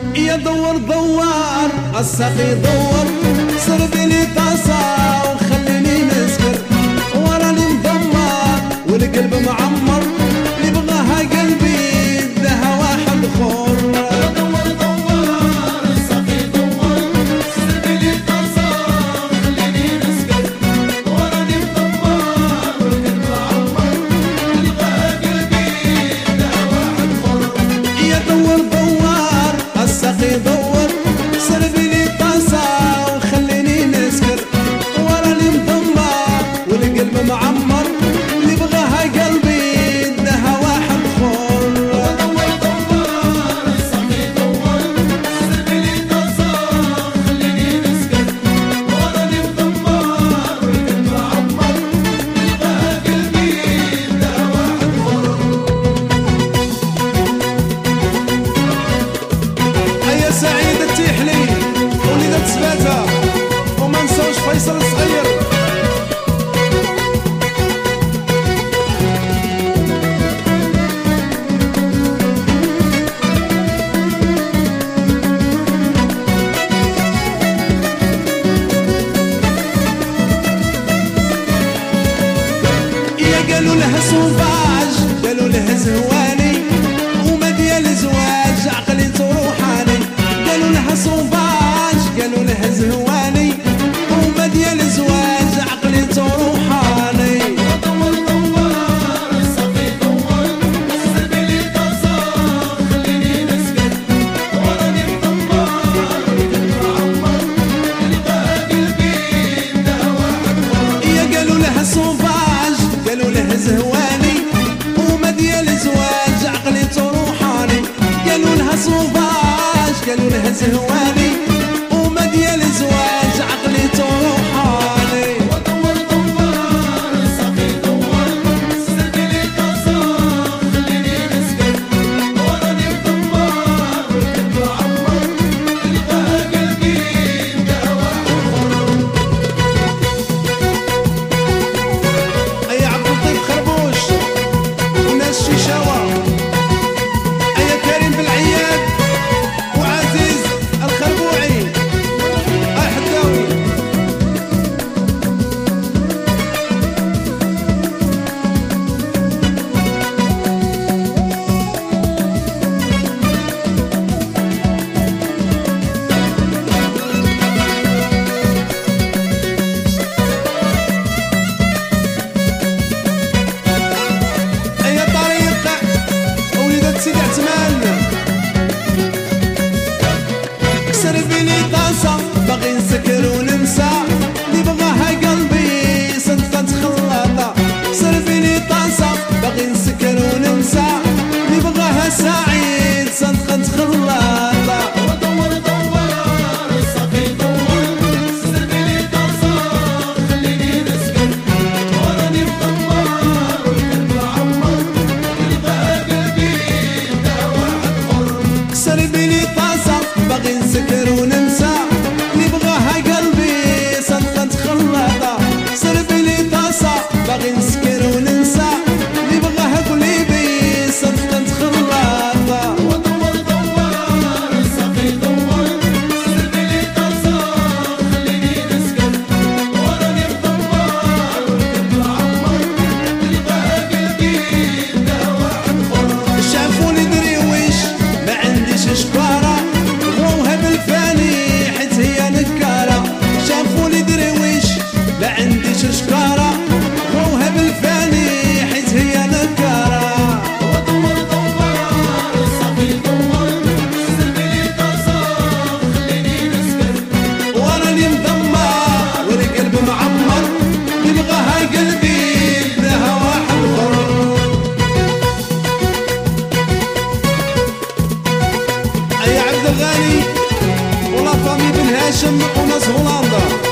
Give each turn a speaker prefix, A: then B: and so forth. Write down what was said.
A: يا دوار دوار الساقي دوار صربي لي طاسة وخليني نسكر وراني مدمر والقلب معمر اللي بغاها قلبي دها واحد خور. دور صربي لي طاسة وخليني نسكر وراني مدمر والقلب معمر اللي بغاها قلبي دها واحد خور.
B: دور دور الساقي دور صربي لي طاسة وخليني نسكر وراني مدمر والقلب معمر اللي بغاها قلبي دها واحد خور.
A: سعيد التيحلي وليدة سباتة وما نساوش فيصل الصغير. يا قالوا لها صوباج قالوا لها زهواني وما ديال زواج عقلي تروحاني. قالوا لها صوباج قالوا لها زهواني وما ديال زواج عقلي تروحاني.
B: دور دور الساقي دور صربي لي طاسة خليني نسكر وراني مدمر والقلب معمر اللي بغاها قلبي دها واحد خور.
A: يا قالوا لها صوباج قالوا لها زهواني وما ديال زواج عقلي تروحاني. قالوا لها صوباج قالوا لها زهواني وما ديال زواج عقلي تروحاني.
B: دور دور الساقي دور صربي لي طاسة خليني نسكر وراني مدمر والقلب معمر اللي بغاها قلبي دها واحد خور.
A: اي عبد اللطيف خربوش وناس شيشاوة اي كريم بالعياد وعزيز الخربوعي اي حداوي. اي طريق وليدة سيدي عثمان صربي لي طاسة باغي نسكر وننسى اللي بغاها قلبي صدقة خلاطة. صربي لي طاسة باغي نسكر وننسى اللي بغاها سعيد صدقة خلاطة.
B: دور دور الساقي دور صربي لي طاسة خليني نسكر وراني مدمر والقلب معمر اللي بغاها قلبي دها واحد خور.
A: صربي لي طاسة باغي نسكر وننسى اللي بغاها قلبي صدقة خلاطة. صربي لي طاسة باغي نسكر وننسى اللي بغاها قلبي صدقة خلاطة.
B: دور دور الساقي دور صربي لي طاسة خليني نسكر وراني مدمر والقلب معمر اللي بغاها قلبي دها واحد خور.
A: شافوني درويش ما عنديش شكارة بغوها بالفاني حيت هي نكارة. شافوني درويش ما عنديش شكارة بغوها بالفاني حيت هي نكارة.
B: دور دور الساقي دور صربي لي طاسة خليني نسكر
A: وراني مدمر والقلب معمر اللي بغاها قلبي لها واحد خور. اي عبد الغني ولا فامي بن هاشم وناس هولندا.